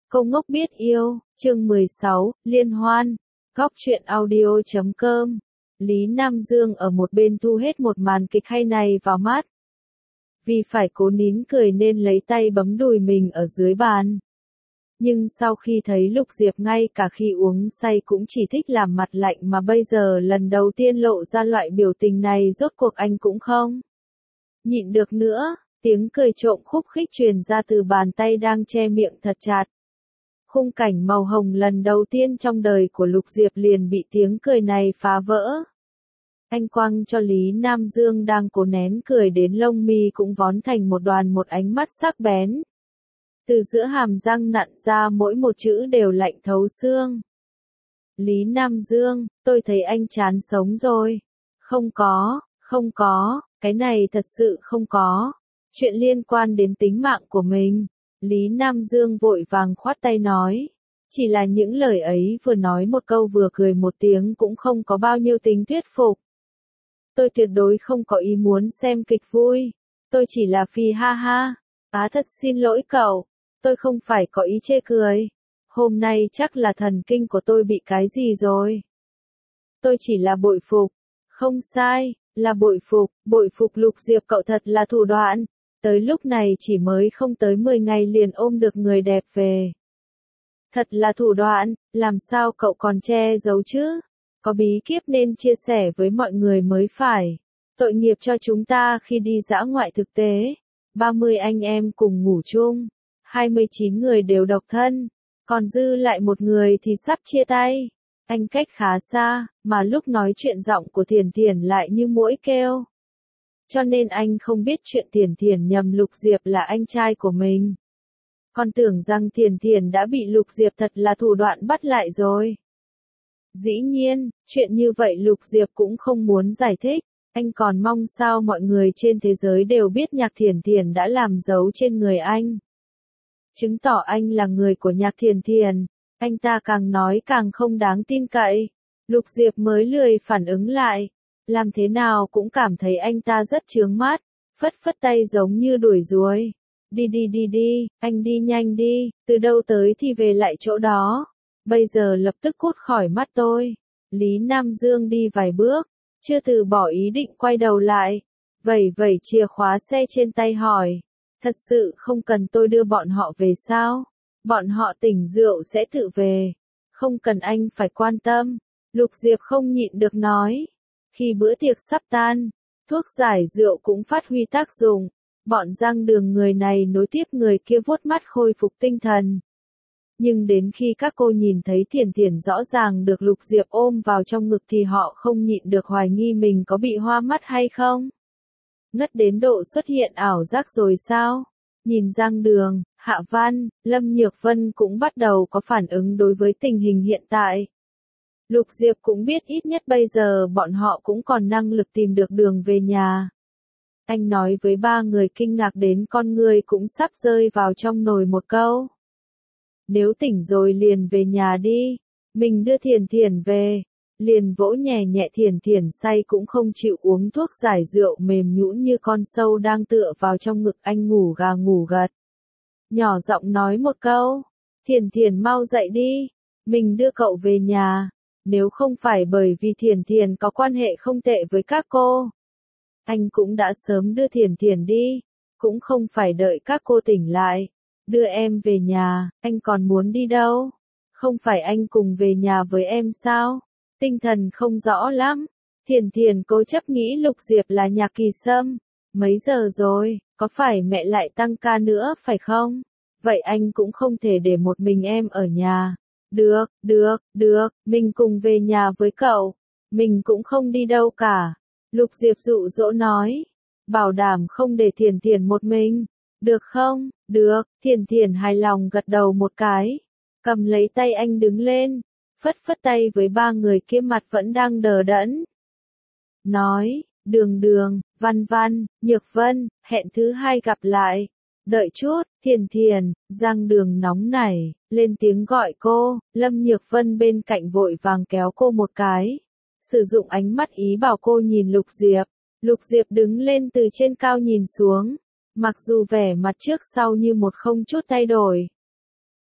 Cô ngốc biết yêu, chương 16, liên hoan, góc truyện audio.com. Lý Nam Dương ở một bên thu hết một màn kịch hay này vào mắt. Vì phải cố nín cười nên lấy tay bấm đùi mình ở dưới bàn. Nhưng sau khi thấy Lục Diệp ngay cả khi uống say cũng chỉ thích làm mặt lạnh mà bây giờ lần đầu tiên lộ ra loại biểu tình này, rốt cuộc anh cũng không nhịn được nữa, tiếng cười trộm khúc khích truyền ra từ bàn tay đang che miệng thật chặt. Khung cảnh màu hồng lần đầu tiên trong đời của Lục Diệp liền bị tiếng cười này phá vỡ. Anh quăng cho Lý Nam Dương đang cố nén cười đến lông mi cũng vón thành một đoàn một ánh mắt sắc bén. Từ giữa hàm răng nặn ra mỗi một chữ đều lạnh thấu xương. Lý Nam Dương, tôi thấy anh chán sống rồi. Không có, cái này thật sự không có. Chuyện liên quan đến tính mạng của mình. Lý Nam Dương vội vàng khoát tay nói. Chỉ là những lời ấy vừa nói một câu vừa cười một tiếng cũng không có bao nhiêu tính thuyết phục. Tôi tuyệt đối không có ý muốn xem kịch vui. Tôi chỉ là phì ha ha. Thật xin lỗi cậu. Tôi không phải có ý chê cười. Hôm nay chắc là thần kinh của tôi bị cái gì rồi. Tôi chỉ là bội phục. Không sai, là bội phục Lục Diệp cậu thật là thủ đoạn. Tới lúc này chỉ mới không tới 10 ngày liền ôm được người đẹp về. Thật là thủ đoạn, làm sao cậu còn che giấu chứ? Có bí kíp nên chia sẻ với mọi người mới phải. Tội nghiệp cho chúng ta khi đi dã ngoại thực tế. 30 anh em cùng ngủ chung. 29 người đều độc thân. Còn dư lại một người thì sắp chia tay. Anh cách khá xa, mà lúc nói chuyện giọng của Thiền Thiền lại như muỗi kêu. Cho nên anh không biết chuyện Thiền Thiền nhầm Lục Diệp là anh trai của mình. Còn tưởng rằng Thiền Thiền đã bị Lục Diệp thật là thủ đoạn bắt lại rồi. Dĩ nhiên, chuyện như vậy Lục Diệp cũng không muốn giải thích. Anh còn mong sao mọi người trên thế giới đều biết nhạc Thiền Thiền đã làm dấu trên người anh. Chứng tỏ anh là người của nhạc Thiền Thiền. Anh ta càng nói càng không đáng tin cậy. Lục Diệp mới lười phản ứng lại. Làm thế nào cũng cảm thấy anh ta rất chướng mắt. Phất phất tay giống như đuổi ruồi. Đi, anh đi nhanh đi. Từ đâu tới thì về lại chỗ đó. Bây giờ lập tức cút khỏi mắt tôi. Lý Nam Dương đi vài bước. Chưa từ bỏ ý định quay đầu lại. Vẩy chìa khóa xe trên tay hỏi. Thật sự không cần tôi đưa bọn họ về sao? Bọn họ tỉnh rượu sẽ tự về. Không cần anh phải quan tâm. Lục Diệp không nhịn được nói. Khi bữa tiệc sắp tan, thuốc giải rượu cũng phát huy tác dụng. Bọn Giang Đường người này nối tiếp người kia vuốt mắt khôi phục tinh thần. Nhưng đến khi các cô nhìn thấy Thiền Thiền rõ ràng được Lục Diệp ôm vào trong ngực thì họ không nhịn được hoài nghi mình có bị hoa mắt hay không. Ngất đến độ xuất hiện ảo giác rồi sao? Nhìn Giang Đường, Hạ Văn, Lâm Nhược Vân cũng bắt đầu có phản ứng đối với tình hình hiện tại. Lục Diệp cũng biết ít nhất bây giờ bọn họ cũng còn năng lực tìm được đường về nhà. Anh nói với ba người kinh ngạc đến con người cũng sắp rơi vào trong nồi một câu. Nếu tỉnh rồi liền về nhà đi, mình đưa Thiền Thiền về. Liền vỗ nhẹ nhẹ Thiền Thiền say cũng không chịu uống thuốc giải rượu mềm nhũn như con sâu đang tựa vào trong ngực anh ngủ gà ngủ gật. Nhỏ giọng nói một câu, Thiền Thiền mau dậy đi, mình đưa cậu về nhà. Nếu không phải bởi vì Thiền Thiền có quan hệ không tệ với các cô, anh cũng đã sớm đưa Thiền Thiền đi, cũng không phải đợi các cô tỉnh lại. Đưa em về nhà, anh còn muốn đi đâu? Không phải anh cùng về nhà với em sao? Tinh thần không rõ lắm. Thiền Thiền cố chấp nghĩ Lục Diệp là Nhạc Kỳ Sâm. Mấy giờ rồi, có phải mẹ lại tăng ca nữa phải không? Vậy anh cũng không thể để một mình em ở nhà. Được, mình cùng về nhà với cậu. Mình cũng không đi đâu cả. Lục Diệp dụ dỗ nói. Bảo đảm không để Thiền Thiền một mình. Được không? Được, Thiền Thiền hài lòng gật đầu một cái. Cầm lấy tay anh đứng lên. Phất phất tay với ba người kia mặt vẫn đang đờ đẫn. Nói, Đường, Văn, Nhược Vân, hẹn thứ hai gặp lại. Đợi chút, Thiền Thiền, Giang Đường nóng nảy, lên tiếng gọi cô, Lâm Nhược Vân bên cạnh vội vàng kéo cô một cái. Sử dụng ánh mắt ý bảo cô nhìn Lục Diệp. Lục Diệp đứng lên từ trên cao nhìn xuống. Mặc dù vẻ mặt trước sau như một không chút thay đổi.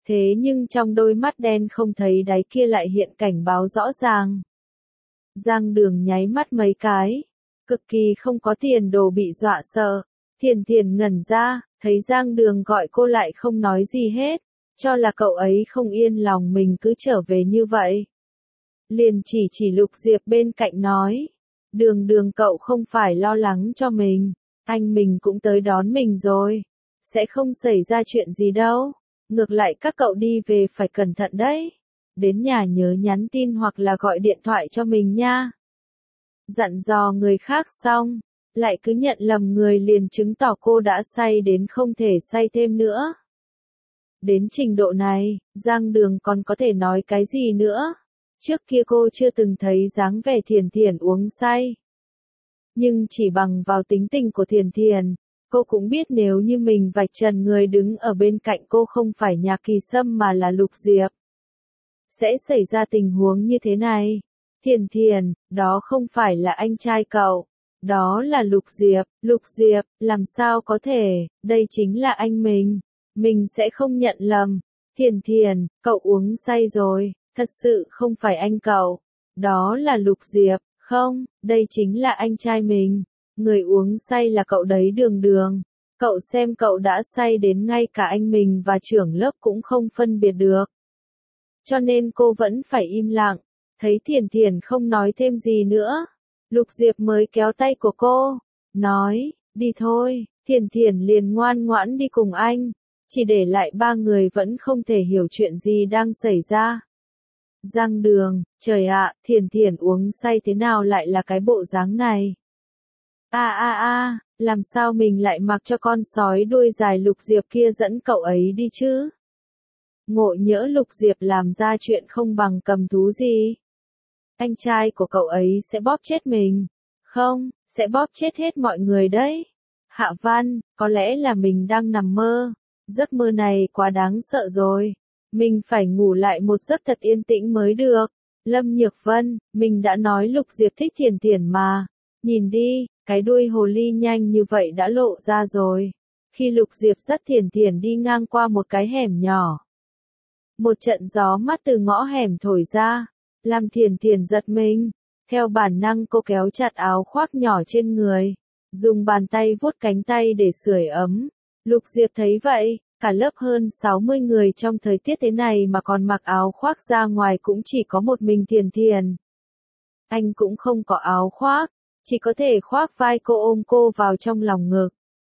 Thế nhưng trong đôi mắt đen không thấy đáy kia lại hiện cảnh báo rõ ràng. Giang Đường nháy mắt mấy cái, cực kỳ không có tiền đồ bị dọa sợ. Thiền Thiền ngẩn ra, thấy Giang Đường gọi cô lại không nói gì hết, cho là cậu ấy không yên lòng mình cứ trở về như vậy. Liền chỉ Lục Diệp bên cạnh nói, Đường Đường cậu không phải lo lắng cho mình, anh mình cũng tới đón mình rồi, sẽ không xảy ra chuyện gì đâu, ngược lại các cậu đi về phải cẩn thận đấy, đến nhà nhớ nhắn tin hoặc là gọi điện thoại cho mình nha. Dặn dò người khác xong, lại cứ nhận lầm người liền chứng tỏ cô đã say đến không thể say thêm nữa. Đến trình độ này, Giang Đường còn có thể nói cái gì nữa? Trước kia cô chưa từng thấy dáng vẻ Thiền Thiền uống say. Nhưng chỉ bằng vào tính tình của Thiền Thiền, cô cũng biết nếu như mình vạch trần người đứng ở bên cạnh cô không phải Nhạc Kỳ Sâm mà là Lục Diệp, sẽ xảy ra tình huống như thế này. Thiền Thiền, đó không phải là anh trai cậu, đó là Lục Diệp, làm sao có thể, đây chính là anh mình sẽ không nhận lầm. Thiền Thiền, cậu uống say rồi, thật sự không phải anh cậu, đó là Lục Diệp, không, đây chính là anh trai mình, người uống say là cậu đấy Đường Đường, cậu xem cậu đã say đến ngay cả anh mình và trưởng lớp cũng không phân biệt được. Cho nên cô vẫn phải im lặng, thấy Thiền Thiền không nói thêm gì nữa, Lục Diệp mới kéo tay của cô, nói, đi thôi, Thiền Thiền liền ngoan ngoãn đi cùng anh, chỉ để lại ba người vẫn không thể hiểu chuyện gì đang xảy ra. Giang Đường, trời ạ, Thiền Thiền uống say thế nào lại là cái bộ dáng này? Làm sao mình lại mặc cho con sói đuôi dài Lục Diệp kia dẫn cậu ấy đi chứ? Ngộ nhỡ Lục Diệp làm ra chuyện không bằng cầm thú gì? Anh trai của cậu ấy sẽ bóp chết mình. Không, sẽ bóp chết hết mọi người đấy. Hạ Văn, có lẽ là mình đang nằm mơ. Giấc mơ này quá đáng sợ rồi. Mình phải ngủ lại một giấc thật yên tĩnh mới được. Lâm Nhược Vân, mình đã nói Lục Diệp thích Thiền Thiền mà. Nhìn đi, cái đuôi hồ ly nhanh như vậy đã lộ ra rồi. Khi Lục Diệp dắt Thiền Thiền đi ngang qua một cái hẻm nhỏ. Một trận gió mát từ ngõ hẻm thổi ra, làm Thiền Thiền giật mình. Theo bản năng cô kéo chặt áo khoác nhỏ trên người, dùng bàn tay vuốt cánh tay để sưởi ấm. Lục Diệp thấy vậy, cả lớp hơn 60 người trong thời tiết thế này mà còn mặc áo khoác ra ngoài cũng chỉ có một mình Thiền Thiền. Anh cũng không có áo khoác, chỉ có thể khoác vai cô ôm cô vào trong lòng ngực.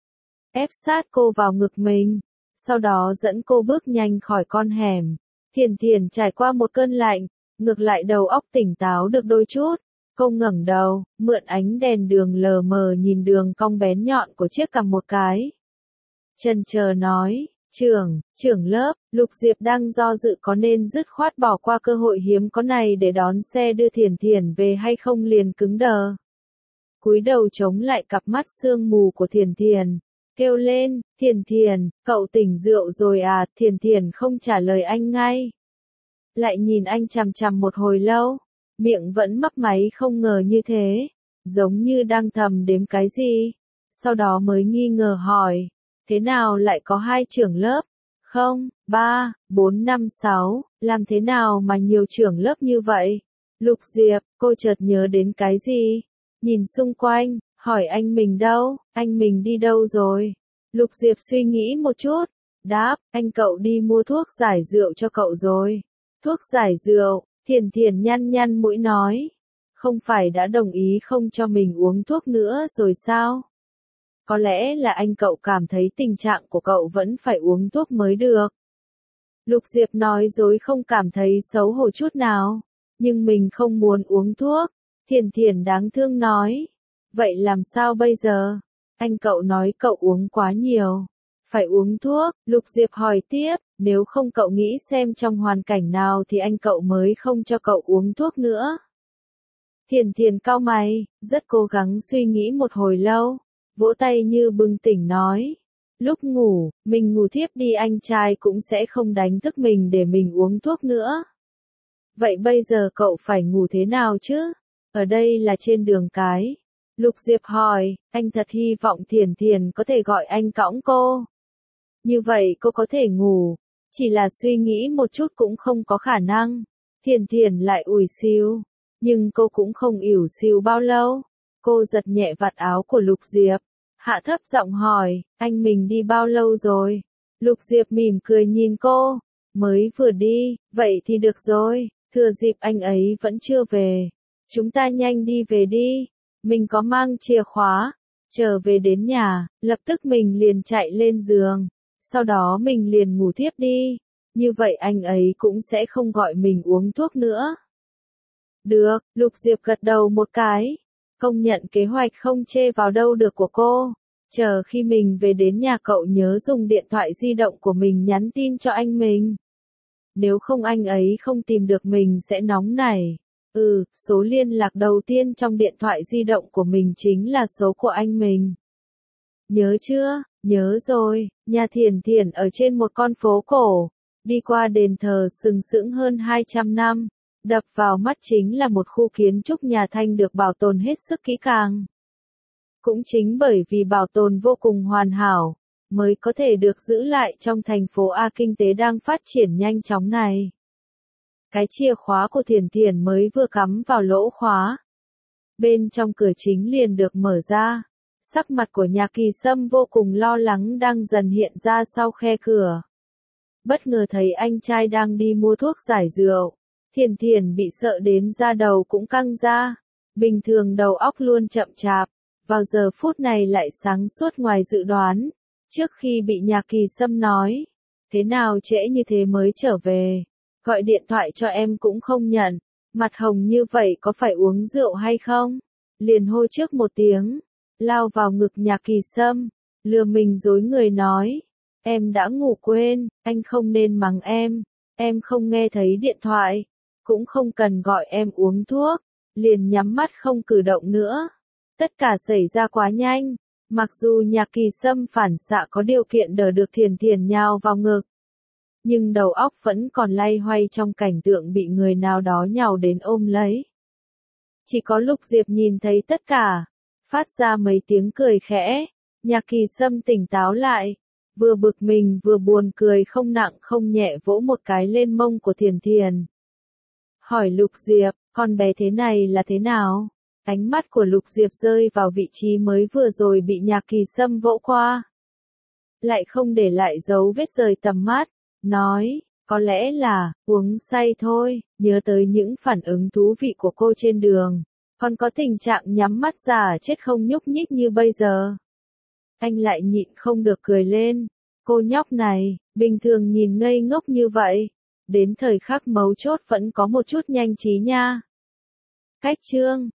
Ép sát cô vào ngực mình, sau đó dẫn cô bước nhanh khỏi con hẻm. Thiền Thiền trải qua một cơn lạnh, ngược lại đầu óc tỉnh táo được đôi chút. Cô ngẩng đầu, mượn ánh đèn đường lờ mờ nhìn đường cong bén nhọn của chiếc cằm một cái. Chần chờ nói, trưởng lớp, Lục Diệp đang do dự có nên dứt khoát bỏ qua cơ hội hiếm có này để đón xe đưa Thiền Thiền về hay không liền cứng đờ. Cúi đầu chống lại cặp mắt sương mù của Thiền Thiền, kêu lên, Thiền Thiền, cậu tỉnh rượu rồi à? Thiền Thiền không trả lời anh ngay. Lại nhìn anh chằm chằm một hồi lâu, miệng vẫn mấp máy không ngờ như thế, giống như đang thầm đếm cái gì. Sau đó mới nghi ngờ hỏi, thế nào lại có 2 trưởng lớp? Không, 3, 4, 5, 6, làm thế nào mà nhiều trưởng lớp như vậy? Lục Diệp, cô chợt nhớ đến cái gì? Nhìn xung quanh, hỏi anh mình đâu, anh mình đi đâu rồi? Lục Diệp suy nghĩ một chút, đáp, anh cậu đi mua thuốc giải rượu cho cậu rồi. Thuốc giải rượu, Thiền Thiền nhăn nhăn mũi nói. Không phải đã đồng ý không cho mình uống thuốc nữa rồi sao? Có lẽ là anh cậu cảm thấy tình trạng của cậu vẫn phải uống thuốc mới được. Lục Diệp nói dối không cảm thấy xấu hổ chút nào. Nhưng mình không muốn uống thuốc. Thiền Thiền đáng thương nói. Vậy làm sao bây giờ? Anh cậu nói cậu uống quá nhiều. Phải uống thuốc, Lục Diệp hỏi tiếp, nếu không cậu nghĩ xem trong hoàn cảnh nào thì anh cậu mới không cho cậu uống thuốc nữa. Thiền Thiền cau mày, rất cố gắng suy nghĩ một hồi lâu, vỗ tay như bừng tỉnh nói. Lúc ngủ, mình ngủ thiếp đi anh trai cũng sẽ không đánh thức mình để mình uống thuốc nữa. Vậy bây giờ cậu phải ngủ thế nào chứ? Ở đây là trên đường cái. Lục Diệp hỏi, anh thật hy vọng Thiền Thiền có thể gọi anh cõng cô. Như vậy cô có thể ngủ, Chỉ là suy nghĩ một chút cũng không có khả năng. Thiền Thiền lại ủi xìu. Nhưng cô cũng không ỉu xìu bao lâu. Cô giật nhẹ vạt áo của Lục Diệp. Hạ thấp giọng hỏi, anh mình đi bao lâu rồi? Lục Diệp mỉm cười nhìn cô. Mới vừa đi, vậy thì được rồi, thừa dịp anh ấy vẫn chưa về. Chúng ta nhanh đi về đi. Mình có mang chìa khóa. Trở về đến nhà, lập tức mình liền chạy lên giường. Sau đó mình liền ngủ thiếp đi. Như vậy anh ấy cũng sẽ không gọi mình uống thuốc nữa. Được, Lục Diệp gật đầu một cái. Công nhận kế hoạch không chê vào đâu được của cô. Chờ khi mình về đến nhà cậu nhớ dùng điện thoại di động của mình nhắn tin cho anh mình. Nếu không anh ấy không tìm được mình sẽ nóng nảy. Số liên lạc đầu tiên trong điện thoại di động của mình chính là số của anh mình. Nhớ chưa? Nhớ rồi, nhà Thiền Thiền ở trên một con phố cổ. Đi qua đền thờ sừng sững hơn 200 năm. Đập vào mắt chính là một khu kiến trúc nhà Thanh được bảo tồn hết sức kỹ càng. Cũng chính bởi vì bảo tồn vô cùng hoàn hảo, mới có thể được giữ lại trong thành phố A kinh tế đang phát triển nhanh chóng này. Cái chìa khóa của Thiền Thiền mới vừa cắm vào lỗ khóa. Bên trong cửa chính liền được mở ra. Sắc mặt của Nhà Kỳ Sâm vô cùng lo lắng đang dần hiện ra sau khe cửa. Bất ngờ thấy anh trai đang đi mua thuốc giải rượu. Thiền Thiền bị sợ đến da đầu cũng căng ra. Bình thường đầu óc luôn chậm chạp. Vào giờ phút này lại sáng suốt ngoài dự đoán. Trước khi bị Nhà Kỳ Sâm nói. Thế nào trễ như thế mới trở về. Gọi điện thoại cho em cũng không nhận. Mặt hồng như vậy có phải uống rượu hay không? Liền hô trước một tiếng. Lao vào ngực Nhà Kỳ Sâm. Lừa mình dối người nói. Em đã ngủ quên, anh không nên mắng em. Em không nghe thấy điện thoại. Cũng không cần gọi em uống thuốc. Liền nhắm mắt không cử động nữa. Tất cả xảy ra quá nhanh. Mặc dù Nhà Kỳ Sâm phản xạ có điều kiện đỡ được Thiền Thiền nhào vào ngực. Nhưng đầu óc vẫn còn lay hoay trong cảnh tượng bị người nào đó nhào đến ôm lấy. Chỉ có Lục Diệp nhìn thấy tất cả. Phát ra mấy tiếng cười khẽ. Nhà Kỳ Sâm tỉnh táo lại. Vừa bực mình vừa buồn cười không nặng không nhẹ vỗ một cái lên mông của Thiền Thiền. Hỏi Lục Diệp, con bé thế này là thế nào? Ánh mắt của Lục Diệp rơi vào vị trí mới vừa rồi bị Nhà Kỳ Sâm vỗ qua. Lại không để lại dấu vết rời tầm mắt. Nói, có lẽ là, uống say thôi, nhớ tới những phản ứng thú vị của cô trên đường. Còn có tình trạng nhắm mắt giả chết không nhúc nhích như bây giờ. Anh lại nhịn không được cười lên. Cô nhóc này, bình thường nhìn ngây ngốc như vậy. Đến thời khắc mấu chốt vẫn có một chút nhanh trí nha. Cách chương